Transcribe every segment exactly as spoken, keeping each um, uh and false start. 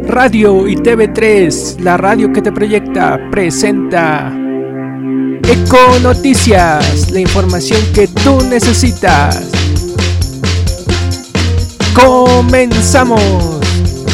Radio y T V tres, la radio que te proyecta, presenta Eco Noticias, la información que tú necesitas. ¡Comenzamos!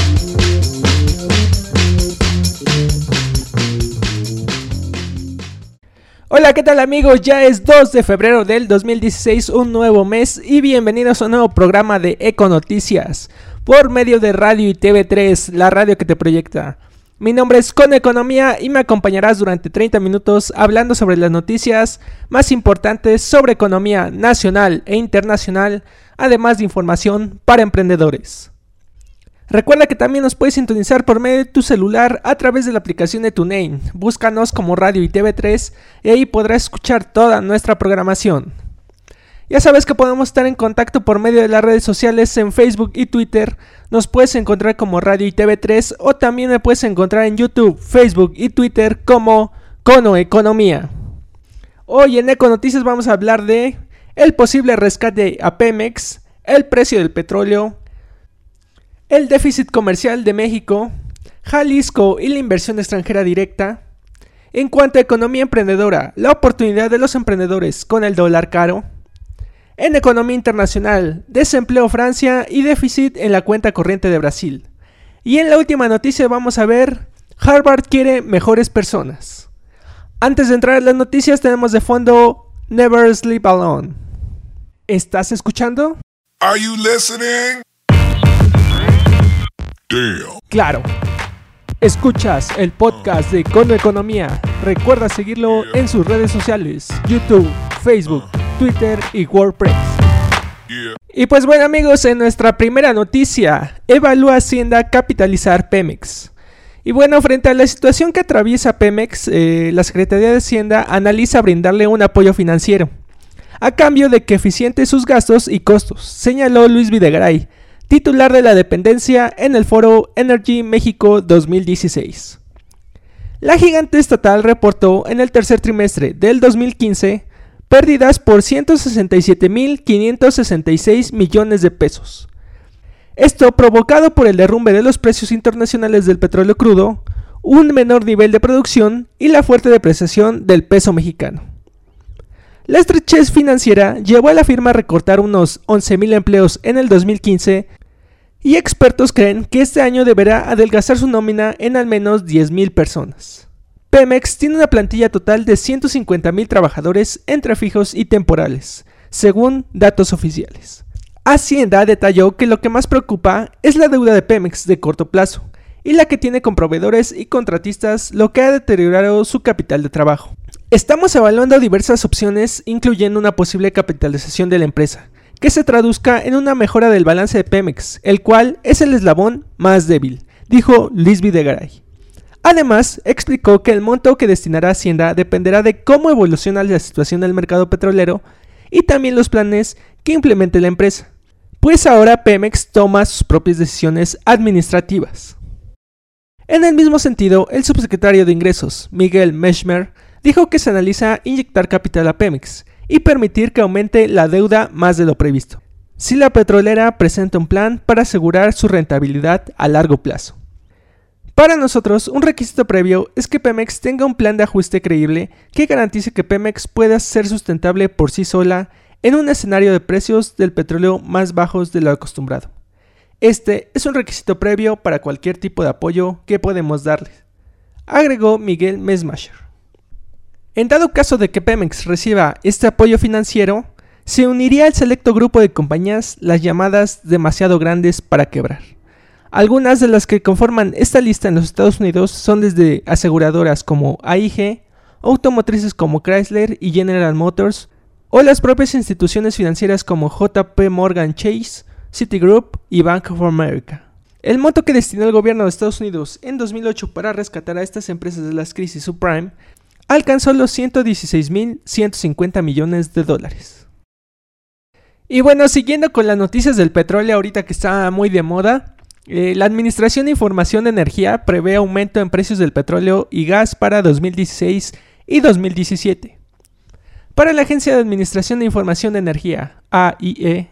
Hola, ¿qué tal amigos? Ya es dos de febrero del dos mil dieciséis, un nuevo mes, y bienvenidos a un nuevo programa de Eco Noticias por medio de Radio y T V tres, la radio que te proyecta. Mi nombre es Cono Economía y me acompañarás durante treinta minutos hablando sobre las noticias más importantes sobre economía nacional e internacional, además de información para emprendedores. Recuerda que también nos puedes sintonizar por medio de tu celular a través de la aplicación de TuneIn. Búscanos como Radio y T V tres y ahí podrás escuchar toda nuestra programación. Ya sabes que podemos estar en contacto por medio de las redes sociales en Facebook y Twitter. Nos puedes encontrar como Radio y T V tres o también me puedes encontrar en YouTube, Facebook y Twitter como Cono Economía. Hoy en Eco Noticias vamos a hablar de el posible rescate a Pemex, el precio del petróleo, el déficit comercial de México, Jalisco y la inversión extranjera directa. En cuanto a economía emprendedora, la oportunidad de los emprendedores con el dólar caro. En economía internacional, desempleo Francia y déficit en la cuenta corriente de Brasil. Y en la última noticia vamos a ver, Harvard quiere mejores personas. Antes de entrar en las noticias tenemos de fondo Never Sleep Alone. ¿Estás escuchando? Are you listening? Damn. Claro. Escuchas el podcast de Cono Economía. Recuerda seguirlo en sus redes sociales, YouTube, Facebook, Twitter y WordPress. Yeah. Y pues bueno amigos, en nuestra primera noticia, evalúa Hacienda capitalizar Pemex. Y bueno, frente a la situación que atraviesa Pemex, eh, la Secretaría de Hacienda analiza brindarle un apoyo financiero, a cambio de que eficiente sus gastos y costos, señaló Luis Videgaray, titular de la dependencia en el foro Energy México dos mil dieciséis. La gigante estatal reportó en el tercer trimestre del dos mil quince pérdidas por ciento sesenta y siete mil quinientos sesenta y seis millones de pesos. Esto provocado por el derrumbe de los precios internacionales del petróleo crudo, un menor nivel de producción y la fuerte depreciación del peso mexicano. La estrechez financiera llevó a la firma a recortar unos once mil empleos en el dos mil quince y expertos creen que este año deberá adelgazar su nómina en al menos diez mil personas. Pemex tiene una plantilla total de ciento cincuenta mil trabajadores entre fijos y temporales, según datos oficiales. Hacienda detalló que lo que más preocupa es la deuda de Pemex de corto plazo y la que tiene con proveedores y contratistas, lo que ha deteriorado su capital de trabajo. Estamos evaluando diversas opciones, incluyendo una posible capitalización de la empresa, que se traduzca en una mejora del balance de Pemex, el cual es el eslabón más débil, dijo Luis Videgaray. Además, explicó que el monto que destinará Hacienda dependerá de cómo evoluciona la situación del mercado petrolero y también los planes que implemente la empresa, pues ahora Pemex toma sus propias decisiones administrativas. En el mismo sentido, el subsecretario de Ingresos, Miguel Meshmer, dijo que se analiza inyectar capital a Pemex y permitir que aumente la deuda más de lo previsto, si la petrolera presenta un plan para asegurar su rentabilidad a largo plazo. Para nosotros, un requisito previo es que Pemex tenga un plan de ajuste creíble que garantice que Pemex pueda ser sustentable por sí sola en un escenario de precios del petróleo más bajos de lo acostumbrado. Este es un requisito previo para cualquier tipo de apoyo que podemos darles, agregó Miguel Meshmer. En dado caso de que Pemex reciba este apoyo financiero, se uniría al selecto grupo de compañías las llamadas demasiado grandes para quebrar. Algunas de las que conforman esta lista en los Estados Unidos son desde aseguradoras como A I G, automotrices como Chrysler y General Motors, o las propias instituciones financieras como J P Morgan Chase, Citigroup y Bank of America. El monto que destinó el gobierno de Estados Unidos en dos mil ocho para rescatar a estas empresas de las crisis subprime alcanzó los ciento dieciséis mil ciento cincuenta millones de dólares. Y bueno, siguiendo con las noticias del petróleo ahorita que está muy de moda, eh, la Administración de Información de Energía prevé aumento en precios del petróleo y gas para dos mil dieciséis y dos mil diecisiete. Para la Agencia de Administración de Información de Energía, A I E,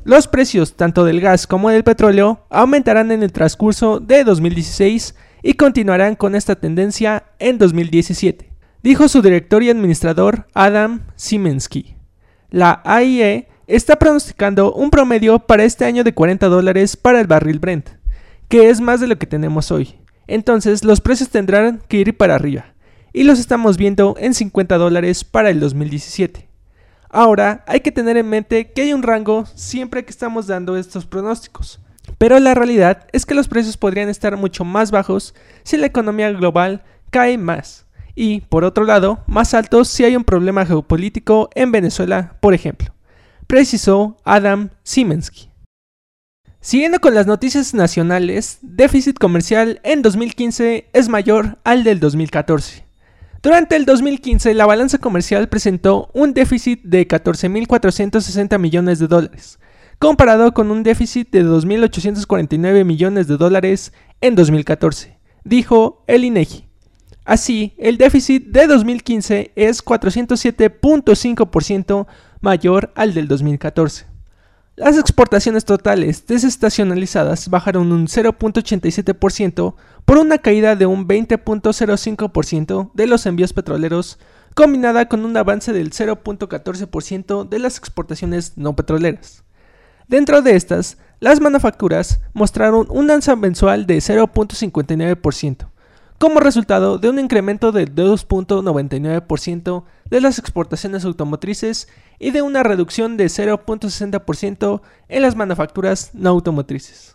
Los precios tanto del gas como del petróleo aumentarán en el transcurso de dos mil dieciséis y continuarán con esta tendencia en dos mil diecisiete, dijo su director y administrador Adam Szymanski. La A I E está pronosticando un promedio para este año de cuarenta dólares para el barril Brent, que es más de lo que tenemos hoy. Entonces los precios tendrán que ir para arriba, y los estamos viendo en cincuenta dólares para el dos mil diecisiete. Ahora hay que tener en mente que hay un rango siempre que estamos dando estos pronósticos, pero la realidad es que los precios podrían estar mucho más bajos si la economía global cae más, y por otro lado, más altos si hay un problema geopolítico en Venezuela, por ejemplo, precisó Adam Szymanski. Siguiendo con las noticias nacionales, déficit comercial en dos mil quince es mayor al del dos mil catorce. Durante el dos mil quince, la balanza comercial presentó un déficit de catorce mil cuatrocientos sesenta millones de dólares, comparado con un déficit de dos mil ochocientos cuarenta y nueve millones de dólares en dos mil catorce, dijo el INEGI. Así, el déficit de dos mil quince es cuatrocientos siete punto cinco por ciento mayor al del dos mil catorce. Las exportaciones totales desestacionalizadas bajaron un cero punto ochenta y siete por ciento por una caída de un veinte punto cero cinco por ciento de los envíos petroleros, combinada con un avance del cero punto catorce por ciento de las exportaciones no petroleras. Dentro de estas, las manufacturas mostraron un alza mensual de cero punto cincuenta y nueve por ciento, como resultado de un incremento del dos punto noventa y nueve por ciento de las exportaciones automotrices y de una reducción de cero punto sesenta por ciento en las manufacturas no automotrices.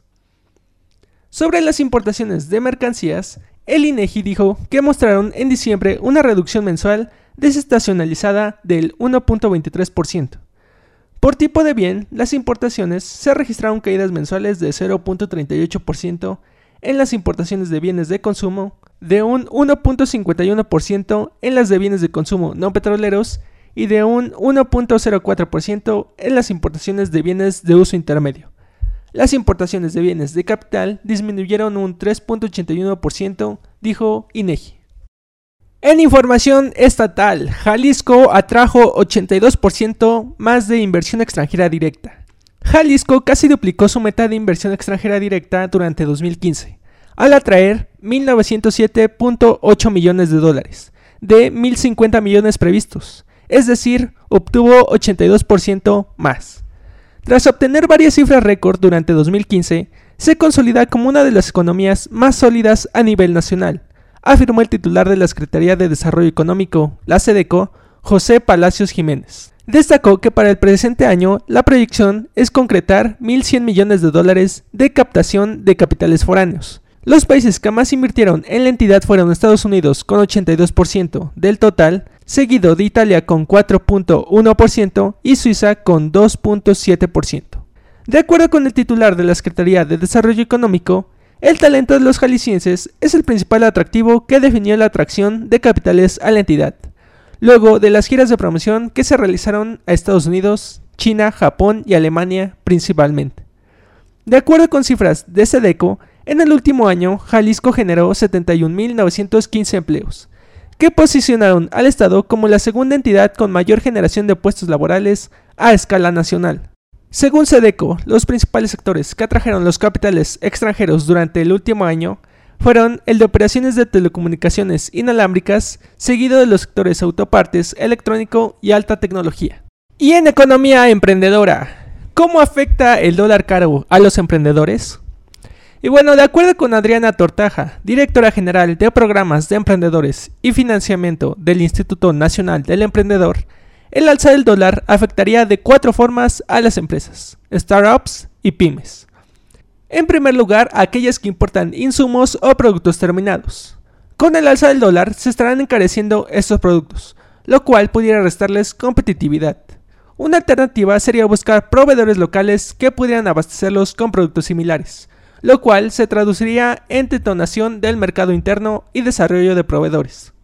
Sobre las importaciones de mercancías, el INEGI dijo que mostraron en diciembre una reducción mensual desestacionalizada del uno punto veintitrés por ciento. Por tipo de bien, las importaciones se registraron caídas mensuales de cero punto treinta y ocho por ciento en las importaciones de bienes de consumo, de un uno punto cincuenta y uno por ciento en las de bienes de consumo no petroleros y de un uno punto cero cuatro por ciento en las importaciones de bienes de uso intermedio. Las importaciones de bienes de capital disminuyeron un tres punto ochenta y uno por ciento, dijo INEGI. En información estatal, Jalisco atrajo ochenta y dos por ciento más de inversión extranjera directa. Jalisco casi duplicó su meta de inversión extranjera directa durante dos mil quince, al atraer mil novecientos siete punto ocho millones de dólares, de mil cincuenta millones previstos, es decir, obtuvo ochenta y dos por ciento más. Tras obtener varias cifras récord durante dos mil quince, se consolida como una de las economías más sólidas a nivel nacional, afirmó el titular de la Secretaría de Desarrollo Económico, la SEDECO, José Palacios Jiménez. Destacó que para el presente año la proyección es concretar mil cien millones de dólares de captación de capitales foráneos. Los países que más invirtieron en la entidad fueron Estados Unidos con ochenta y dos por ciento del total, seguido de Italia con cuatro punto uno por ciento y Suiza con dos punto siete por ciento. De acuerdo con el titular de la Secretaría de Desarrollo Económico, el talento de los jaliscienses es el principal atractivo que definió la atracción de capitales a la entidad, luego de las giras de promoción que se realizaron a Estados Unidos, China, Japón y Alemania principalmente. De acuerdo con cifras de SEDECO, en el último año Jalisco generó setenta y un mil novecientos quince empleos, que posicionaron al Estado como la segunda entidad con mayor generación de puestos laborales a escala nacional. Según SEDECO, los principales sectores que atrajeron los capitales extranjeros durante el último año fueron el de operaciones de telecomunicaciones inalámbricas, seguido de los sectores autopartes, electrónico y alta tecnología. Y en economía emprendedora, ¿cómo afecta el dólar caro a los emprendedores? Y bueno, de acuerdo con Adriana Tortaja, directora general de programas de emprendedores y financiamiento del Instituto Nacional del Emprendedor, el alza del dólar afectaría de cuatro formas a las empresas, startups y pymes. En primer lugar, a aquellas que importan insumos o productos terminados. Con el alza del dólar se estarán encareciendo estos productos, lo cual pudiera restarles competitividad. Una alternativa sería buscar proveedores locales que pudieran abastecerlos con productos similares, lo cual se traduciría en detonación del mercado interno y desarrollo de proveedores.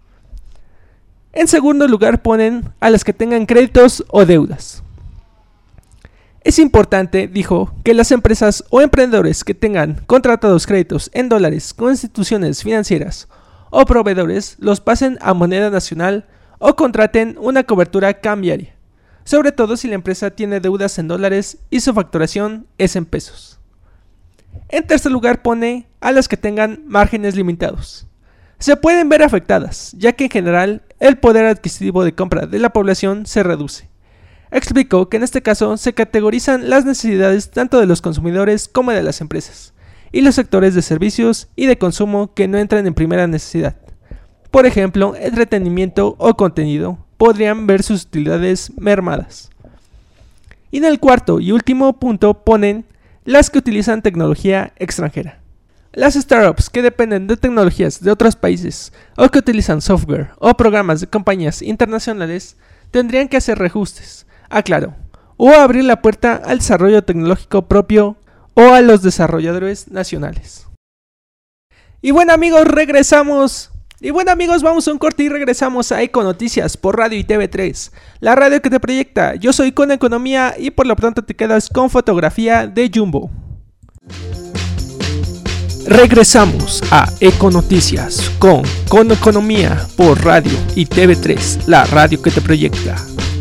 En segundo lugar ponen a las que tengan créditos o deudas. Es importante, dijo, que las empresas o emprendedores que tengan contratados créditos en dólares con instituciones financieras o proveedores los pasen a moneda nacional o contraten una cobertura cambiaria. sobre todo si la empresa tiene deudas en dólares y su facturación es en pesos. En tercer lugar pone a las que tengan márgenes limitados. Se pueden ver afectadas, ya que en general el poder adquisitivo de compra de la población se reduce. Explicó que en este caso se categorizan las necesidades tanto de los consumidores como de las empresas, y los sectores de servicios y de consumo que no entran en primera necesidad. Por ejemplo, entretenimiento o contenido podrían ver sus utilidades mermadas. Y en el cuarto y último punto ponen las que utilizan tecnología extranjera. Las startups que dependen de tecnologías de otros países o que utilizan software o programas de compañías internacionales tendrían que hacer reajustes, aclaró, o abrir la puerta al desarrollo tecnológico propio o a los desarrolladores nacionales. Y bueno amigos, regresamos. Y bueno amigos, vamos a un corte y regresamos a Econoticias por Radio y T V tres, la radio que te proyecta. Yo soy Con Economía y por lo pronto te quedas con fotografía de Jumbo. Regresamos a Econoticias con Con Economía por Radio y T V tres, la radio que te proyecta.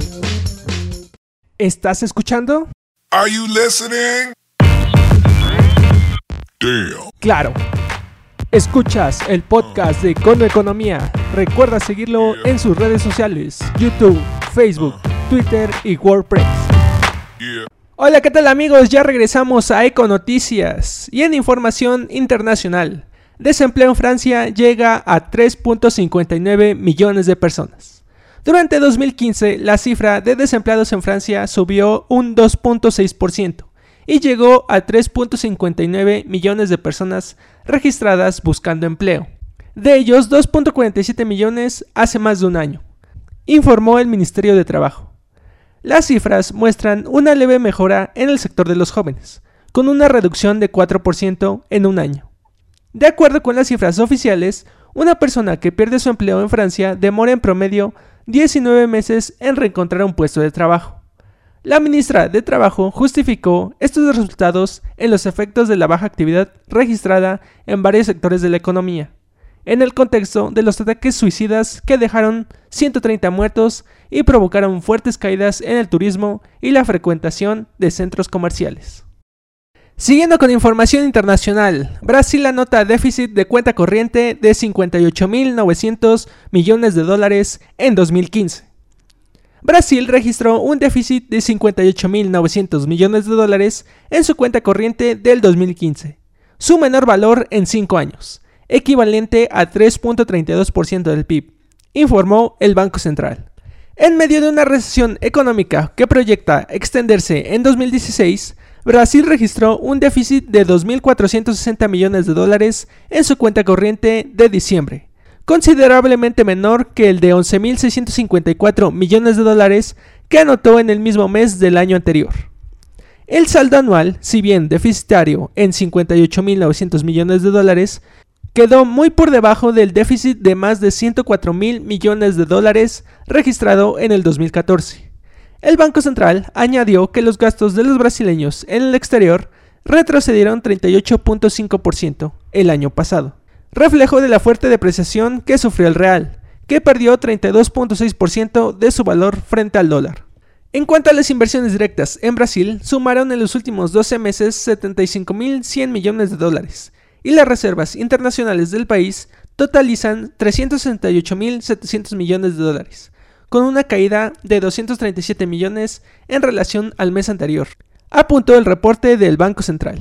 ¿Estás escuchando? Are you listening? Damn. Claro. Escuchas el podcast de Con Economía. Recuerda seguirlo en sus redes sociales: YouTube, Facebook, Twitter y WordPress. Yeah. Hola, ¿qué tal amigos? Ya regresamos a Econoticias. Y en información internacional, desempleo en Francia llega a tres punto cincuenta y nueve millones de personas. Durante dos mil quince, la cifra de desempleados en Francia subió un dos punto seis por ciento y llegó a tres punto cincuenta y nueve millones de personas registradas buscando empleo. De ellos, dos punto cuarenta y siete millones hace más de un año, informó el Ministerio de Trabajo. Las cifras muestran una leve mejora en el sector de los jóvenes, con una reducción de cuatro por ciento en un año. De acuerdo con las cifras oficiales, una persona que pierde su empleo en Francia demora en promedio diecinueve meses en reencontrar un puesto de trabajo. La ministra de Trabajo justificó estos resultados en los efectos de la baja actividad registrada en varios sectores de la economía, en el contexto de los ataques suicidas que dejaron ciento treinta muertos y provocaron fuertes caídas en el turismo y la frecuentación de centros comerciales. Siguiendo con información internacional, Brasil anota déficit de cuenta corriente de cincuenta y ocho mil novecientos millones de dólares en dos mil quince. Brasil registró un déficit de cincuenta y ocho mil novecientos millones de dólares en su cuenta corriente del dos mil quince, su menor valor en cinco años, equivalente a tres punto treinta y dos por ciento del P I B, informó el Banco Central. En medio de una recesión económica que proyecta extenderse en dos mil dieciséis, Brasil registró un déficit de dos mil cuatrocientos sesenta millones de dólares en su cuenta corriente de diciembre, considerablemente menor que el de once mil seiscientos cincuenta y cuatro millones de dólares que anotó en el mismo mes del año anterior. El saldo anual, si bien deficitario en cincuenta y ocho mil novecientos millones de dólares, quedó muy por debajo del déficit de más de ciento cuatro mil millones de dólares registrado en el dos mil catorce. El Banco Central añadió que los gastos de los brasileños en el exterior retrocedieron treinta y ocho punto cinco por ciento el año pasado, reflejo de la fuerte depreciación que sufrió el real, que perdió treinta y dos punto seis por ciento de su valor frente al dólar. En cuanto a las inversiones directas en Brasil, sumaron en los últimos doce meses setenta y cinco mil cien millones de dólares, y las reservas internacionales del país totalizan trescientos sesenta y ocho mil setecientos millones de dólares, con una caída de doscientos treinta y siete millones en relación al mes anterior, apuntó el reporte del Banco Central.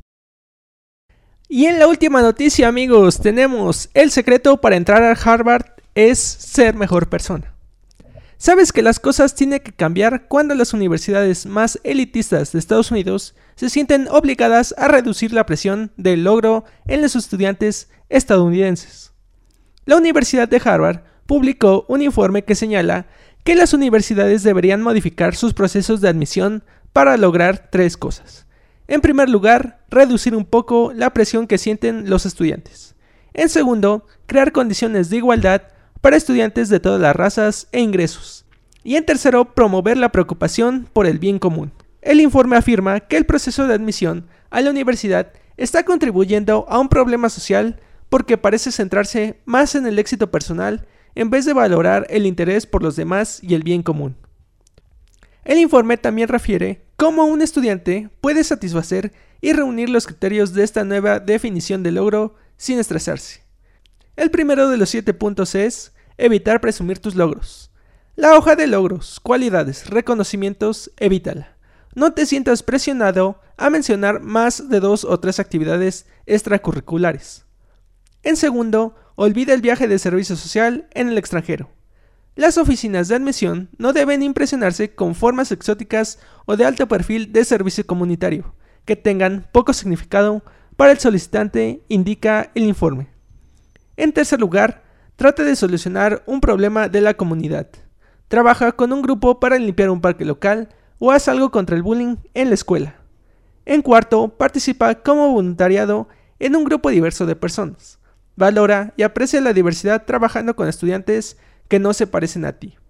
Y en la última noticia, amigos, tenemos: el secreto para entrar a Harvard es ser mejor persona. ¿Sabes que las cosas tienen que cambiar cuando las universidades más elitistas de Estados Unidos se sienten obligadas a reducir la presión del logro en los estudiantes estadounidenses? La Universidad de Harvard publicó un informe que señala que las universidades deberían modificar sus procesos de admisión para lograr tres cosas. En primer lugar, reducir un poco la presión que sienten los estudiantes. En segundo, crear condiciones de igualdad para estudiantes de todas las razas e ingresos. Y en tercero, promover la preocupación por el bien común. El informe afirma que el proceso de admisión a la universidad está contribuyendo a un problema social porque parece centrarse más en el éxito personal en vez de valorar el interés por los demás y el bien común. El informe también refiere cómo un estudiante puede satisfacer y reunir los criterios de esta nueva definición de logro sin estresarse. El primero de los siete puntos es evitar presumir tus logros. La hoja de logros, cualidades, reconocimientos, evítala. No te sientas presionado a mencionar más de dos o tres actividades extracurriculares. En segundo, olvida el viaje de servicio social en el extranjero. Las oficinas de admisión no deben impresionarse con formas exóticas o de alto perfil de servicio comunitario, que tengan poco significado para el solicitante, indica el informe. En tercer lugar, trata de solucionar un problema de la comunidad. Trabaja con un grupo para limpiar un parque local o haz algo contra el bullying en la escuela. En cuarto, participa como voluntariado en un grupo diverso de personas. Valora y aprecia la diversidad trabajando con estudiantes que no se parecen a ti.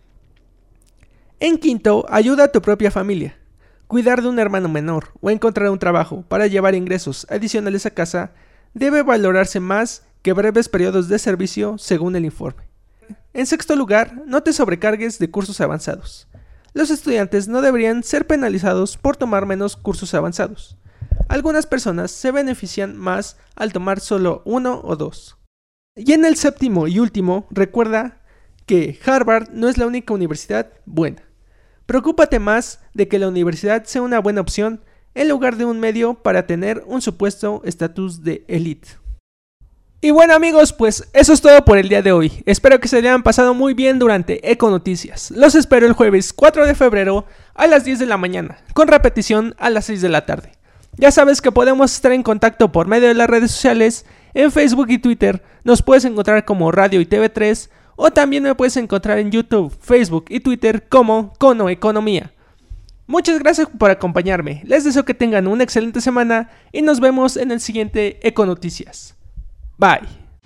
En quinto, ayuda a tu propia familia. Cuidar de un hermano menor o encontrar un trabajo para llevar ingresos adicionales a casa debe valorarse más que breves periodos de servicio según el informe. En sexto lugar, no te sobrecargues de cursos avanzados. Los estudiantes no deberían ser penalizados por tomar menos cursos avanzados. Algunas personas se benefician más al tomar solo uno o dos. Y en el séptimo y último, recuerda que Harvard no es la única universidad buena. Preocúpate más de que la universidad sea una buena opción en lugar de un medio para tener un supuesto estatus de élite. Y bueno amigos, pues eso es todo por el día de hoy. Espero que se hayan pasado muy bien durante Eco Noticias. Los espero el jueves cuatro de febrero a las diez de la mañana, con repetición a las seis de la tarde. Ya sabes que podemos estar en contacto por medio de las redes sociales. En Facebook y Twitter nos puedes encontrar como Radio y T V tres, o también me puedes encontrar en YouTube, Facebook y Twitter como Cono Economía. Muchas gracias por acompañarme. Les deseo que tengan una excelente semana y nos vemos en el siguiente Eco Noticias. Bye.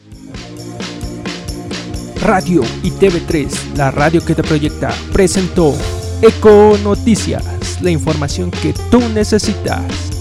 Radio y T V tres, la radio que te proyecta, presentó Eco Noticias, la información que tú necesitas.